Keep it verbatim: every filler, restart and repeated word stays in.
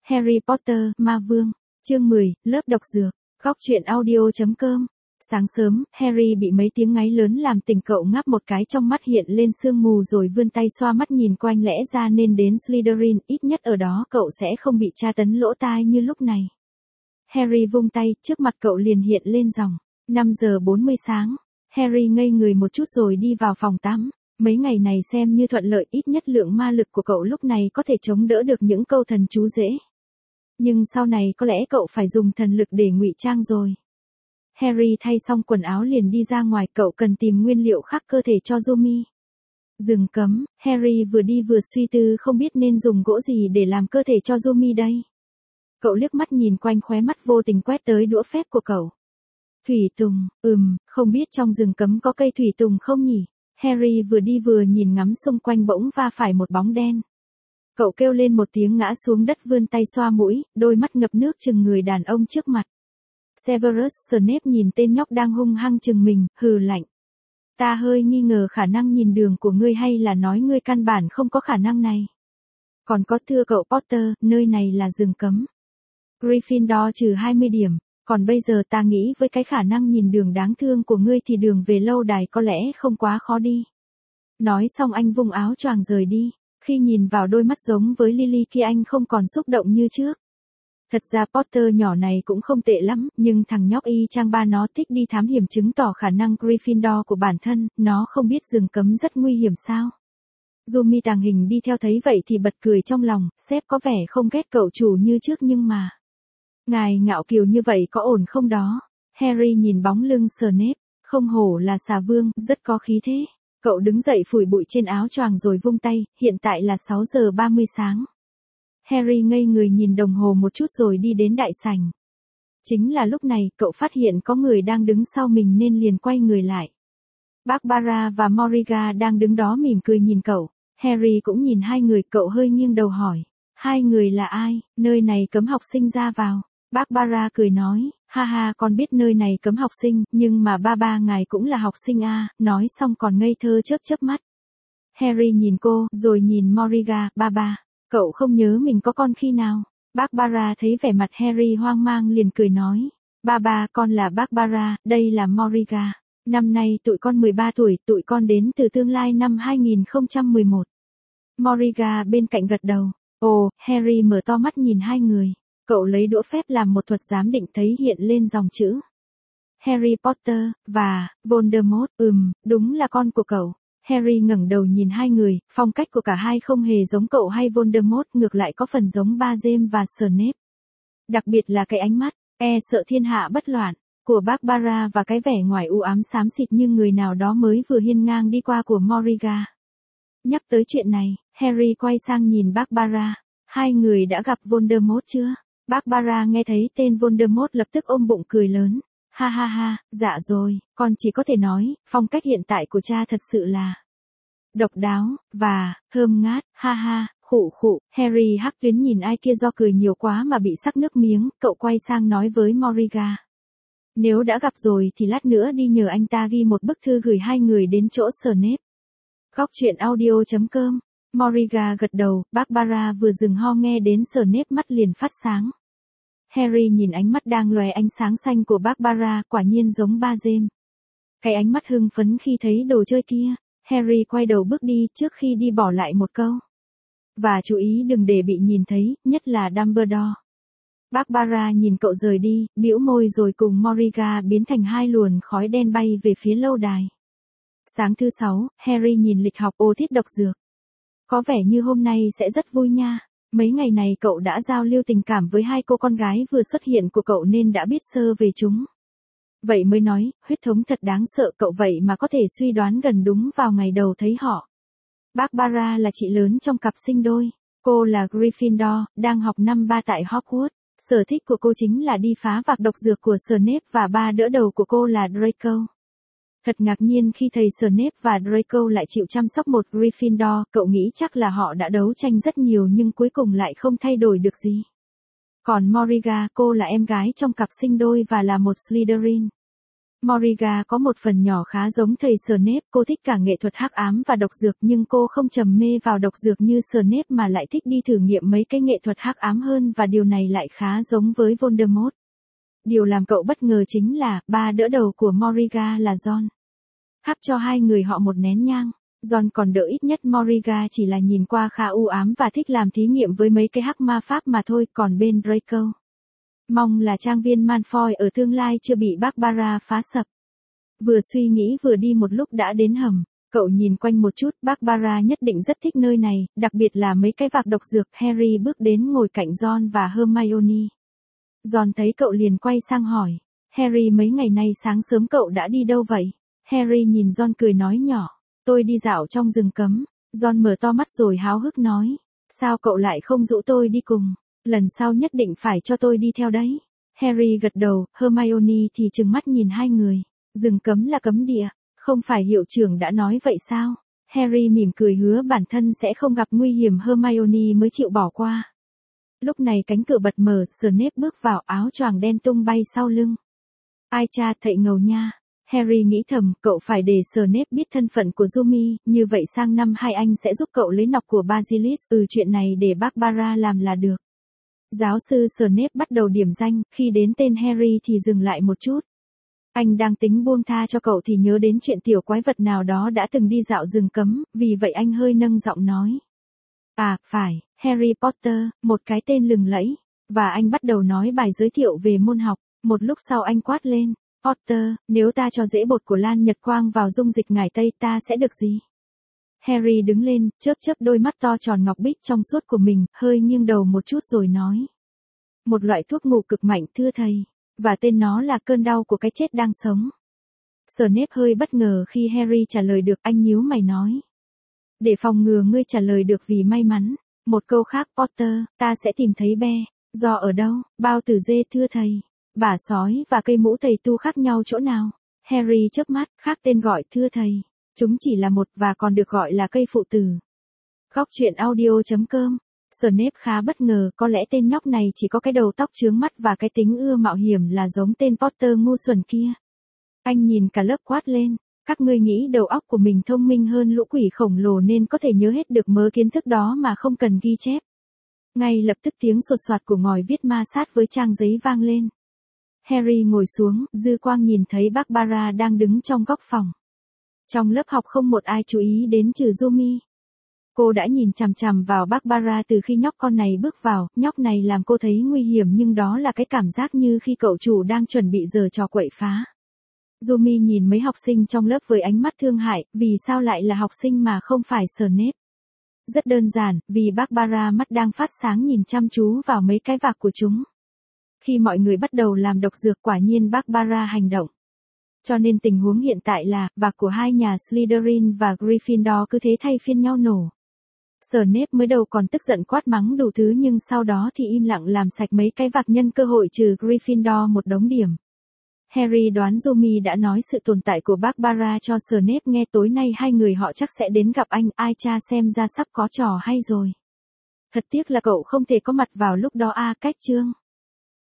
Harry Potter, Ma Vương, chương mười, lớp độc dược, góc truyện audio.com. Sáng sớm, Harry bị mấy tiếng ngáy lớn làm tỉnh cậu ngáp một cái, trong mắt hiện lên sương mù rồi vươn tay xoa mắt nhìn quanh, lẽ ra nên đến Slytherin, ít nhất ở đó cậu sẽ không bị tra tấn lỗ tai như lúc này. Harry vung tay, trước mặt cậu liền hiện lên dòng năm giờ bốn mươi sáng. Harry ngây người một chút rồi đi vào phòng tắm. Mấy ngày này xem như thuận lợi, ít nhất lượng ma lực của cậu lúc này có thể chống đỡ được những câu thần chú dễ. Nhưng sau này có lẽ cậu phải dùng thần lực để ngụy trang rồi. Harry thay xong quần áo liền đi ra ngoài, cậu cần tìm nguyên liệu khắc cơ thể cho Rumi. Rừng cấm, Harry vừa đi vừa suy tư không biết nên dùng gỗ gì để làm cơ thể cho Rumi đây. Cậu liếc mắt nhìn quanh, khóe mắt vô tình quét tới đũa phép của cậu. Thủy tùng, ừm, không biết trong rừng cấm có cây thủy tùng không nhỉ? Harry vừa đi vừa nhìn ngắm xung quanh, bỗng va phải một bóng đen. Cậu kêu lên một tiếng ngã xuống đất, vươn tay xoa mũi, đôi mắt ngập nước chừng người đàn ông trước mặt. Severus Snape nhìn tên nhóc đang hung hăng chừng mình, hừ lạnh. Ta hơi nghi ngờ khả năng nhìn đường của ngươi, hay là nói ngươi căn bản không có khả năng này. Còn có, thưa cậu Potter, nơi này là rừng cấm. Gryffindor trừ hai mươi điểm. Còn bây giờ ta nghĩ với cái khả năng nhìn đường đáng thương của ngươi thì đường về lâu đài có lẽ không quá khó đi. Nói xong anh vung áo choàng rời đi. Khi nhìn vào đôi mắt giống với Lily kia, anh không còn xúc động như trước. Thật ra Potter nhỏ này cũng không tệ lắm, nhưng thằng nhóc y chang ba nó thích đi thám hiểm, chứng tỏ khả năng Gryffindor của bản thân, nó không biết rừng cấm rất nguy hiểm sao. Rumi tàng hình đi theo thấy vậy thì bật cười trong lòng, sếp có vẻ không ghét cậu chủ như trước nhưng mà... Ngài ngạo kiều như vậy có ổn không đó? Harry nhìn bóng lưng Snape, không hổ là xà vương, rất có khí thế. Cậu đứng dậy phủi bụi trên áo choàng rồi vung tay, hiện tại là sáu giờ ba mươi sáng. Harry ngây người nhìn đồng hồ một chút rồi đi đến đại sảnh. Chính là lúc này, cậu phát hiện có người đang đứng sau mình nên liền quay người lại. Barbara và Moriga đang đứng đó mỉm cười nhìn cậu. Harry cũng nhìn hai người, cậu hơi nghiêng đầu hỏi. Hai người là ai? Nơi này cấm học sinh ra vào. Barbara cười nói, ha ha, con biết nơi này cấm học sinh, nhưng mà ba ba ngài cũng là học sinh à, nói xong còn ngây thơ chớp chớp mắt. Harry nhìn cô, rồi nhìn Moriga, ba ba, cậu không nhớ mình có con khi nào? Barbara thấy vẻ mặt Harry hoang mang liền cười nói, ba ba, con là Barbara, đây là Moriga. Năm nay tụi con mười ba tuổi, tụi con đến từ tương lai năm hai nghìn không trăm mười một. Moriga bên cạnh gật đầu. Ồ, Harry mở to mắt nhìn hai người. Cậu lấy đũa phép làm một thuật giám định, thấy hiện lên dòng chữ Harry Potter và Voldemort. Ừm, đúng là con của cậu. Harry ngẩng đầu nhìn hai người, phong cách của cả hai không hề giống cậu hay Voldemort, ngược lại có phần giống ba James và Snape. Đặc biệt là cái ánh mắt, e sợ thiên hạ bất loạn, của Barbara và cái vẻ ngoài u ám xám xịt như người nào đó mới vừa hiên ngang đi qua của Moriga. Nhắc tới chuyện này, Harry quay sang nhìn Barbara. Hai người đã gặp Voldemort chưa? Barbara nghe thấy tên Voldemort lập tức ôm bụng cười lớn. Ha ha ha, dạ rồi, con chỉ có thể nói, phong cách hiện tại của cha thật sự là độc đáo, và, thơm ngát, ha ha, khụ khụ. Harry hắc tuyến nhìn ai kia do cười nhiều quá mà bị sặc nước miếng, cậu quay sang nói với Moriga. Nếu đã gặp rồi thì lát nữa đi nhờ anh ta ghi một bức thư gửi hai người đến chỗ Snape. Góc truyện audio.com. Moriga gật đầu, Barbara vừa dừng ho nghe đến Snape mắt liền phát sáng. Harry nhìn ánh mắt đang lóe ánh sáng xanh của Barbara, quả nhiên giống ba James. Cái ánh mắt hưng phấn khi thấy đồ chơi kia, Harry quay đầu bước đi, trước khi đi bỏ lại một câu. Và chú ý đừng để bị nhìn thấy, nhất là Dumbledore. Barbara nhìn cậu rời đi, bĩu môi rồi cùng Moriga biến thành hai luồn khói đen bay về phía lâu đài. Sáng thứ sáu, Harry nhìn lịch học, ô thiết độc dược. Có vẻ như hôm nay sẽ rất vui nha. Mấy ngày này cậu đã giao lưu tình cảm với hai cô con gái vừa xuất hiện của cậu nên đã biết sơ về chúng. Vậy mới nói, huyết thống thật đáng sợ, cậu vậy mà có thể suy đoán gần đúng vào ngày đầu thấy họ. Barbara là chị lớn trong cặp sinh đôi. Cô là Gryffindor, đang học năm ba tại Hogwarts. Sở thích của cô chính là đi phá vạc độc dược của Snape và ba đỡ đầu của cô là Draco. Thật ngạc nhiên khi thầy Snape và Draco lại chịu chăm sóc một Gryffindor, cậu nghĩ chắc là họ đã đấu tranh rất nhiều nhưng cuối cùng lại không thay đổi được gì. Còn Moriga, cô là em gái trong cặp sinh đôi và là một Slytherin. Moriga có một phần nhỏ khá giống thầy Snape, cô thích cả nghệ thuật hắc ám và độc dược nhưng cô không trầm mê vào độc dược như Snape mà lại thích đi thử nghiệm mấy cái nghệ thuật hắc ám hơn và điều này lại khá giống với Voldemort. Điều làm cậu bất ngờ chính là, ba đỡ đầu của Moriga là John. Hắp cho hai người họ một nén nhang. John còn đỡ, ít nhất Moriga chỉ là nhìn qua khá u ám và thích làm thí nghiệm với mấy cái hắc ma pháp mà thôi, còn bên Draco. Mong là trang viên Malfoy ở tương lai chưa bị Barbara phá sập. Vừa suy nghĩ vừa đi một lúc đã đến hầm, cậu nhìn quanh một chút, Barbara nhất định rất thích nơi này, đặc biệt là mấy cái vạc độc dược. Harry bước đến ngồi cạnh John và Hermione. John thấy cậu liền quay sang hỏi, Harry mấy ngày nay sáng sớm cậu đã đi đâu vậy? Harry nhìn John cười nói nhỏ, tôi đi dạo trong rừng cấm. John mở to mắt rồi háo hức nói, sao cậu lại không rủ tôi đi cùng? Lần sau nhất định phải cho tôi đi theo đấy. Harry gật đầu, Hermione thì trừng mắt nhìn hai người. Rừng cấm là cấm địa, không phải hiệu trưởng đã nói vậy sao? Harry mỉm cười hứa bản thân sẽ không gặp nguy hiểm, Hermione mới chịu bỏ qua. Lúc này cánh cửa bật mở, Snape bước vào, áo choàng đen tung bay sau lưng. Ai cha, thậy ngầu nha. Harry nghĩ thầm, cậu phải để Snape biết thân phận của Rumi, như vậy sang năm hai anh sẽ giúp cậu lấy nọc của Basilisk. Ừ, chuyện này để Barbara làm là được. Giáo sư Snape bắt đầu điểm danh, khi đến tên Harry thì dừng lại một chút. Anh đang tính buông tha cho cậu thì nhớ đến chuyện tiểu quái vật nào đó đã từng đi dạo rừng cấm, vì vậy anh hơi nâng giọng nói. À, phải, Harry Potter, một cái tên lừng lẫy. Và anh bắt đầu nói bài giới thiệu về môn học. Một lúc sau anh quát lên, Potter, nếu ta cho rễ bột của Lan Nhật Quang vào dung dịch ngải tây ta sẽ được gì? Harry đứng lên, chớp chớp đôi mắt to tròn ngọc bích trong suốt của mình, hơi nghiêng đầu một chút rồi nói. Một loại thuốc ngủ cực mạnh, thưa thầy. Và tên nó là cơn đau của cái chết đang sống. Snape hơi bất ngờ khi Harry trả lời được, anh nhíu mày nói. Để phòng ngừa ngươi trả lời được vì may mắn. Một câu khác, Potter, ta sẽ tìm thấy be. Do ở đâu? Bao tử dê, thưa thầy. Bả sói và cây mũ thầy tu khác nhau chỗ nào? Harry chớp mắt, khác tên gọi, thưa thầy. Chúng chỉ là một và còn được gọi là cây phụ tử. Góc truyện audio chấm com. Snape khá bất ngờ, có lẽ tên nhóc này chỉ có cái đầu tóc chướng mắt và cái tính ưa mạo hiểm là giống tên Potter ngu xuẩn kia. Anh nhìn cả lớp quát lên, các ngươi nghĩ đầu óc của mình thông minh hơn lũ quỷ khổng lồ nên có thể nhớ hết được mớ kiến thức đó mà không cần ghi chép. Ngay lập tức tiếng sột soạt của ngòi viết ma sát với trang giấy vang lên. Harry ngồi xuống, dư quang nhìn thấy Barbara đang đứng trong góc phòng. Trong lớp học không một ai chú ý đến trừ Rumi. Cô đã nhìn chằm chằm vào Barbara từ khi nhóc con này bước vào, nhóc này làm cô thấy nguy hiểm nhưng đó là cái cảm giác như khi cậu chủ đang chuẩn bị giở trò quậy phá. Rumi nhìn mấy học sinh trong lớp với ánh mắt thương hại, vì sao lại là học sinh mà không phải Snape? Rất đơn giản, vì Barbara mắt đang phát sáng nhìn chăm chú vào mấy cái vạc của chúng. Khi mọi người bắt đầu làm độc dược quả nhiên Barbara hành động. Cho nên tình huống hiện tại là, vạc của hai nhà Slytherin và Gryffindor cứ thế thay phiên nhau nổ. Snape mới đầu còn tức giận quát mắng đủ thứ nhưng sau đó thì im lặng làm sạch mấy cái vạc nhân cơ hội trừ Gryffindor một đống điểm. Harry đoán Rumi đã nói sự tồn tại của Barbara cho Snape nghe, tối nay hai người họ chắc sẽ đến gặp anh, ai cha xem ra sắp có trò hay rồi. Thật tiếc là cậu không thể có mặt vào lúc đó a. Cách chương.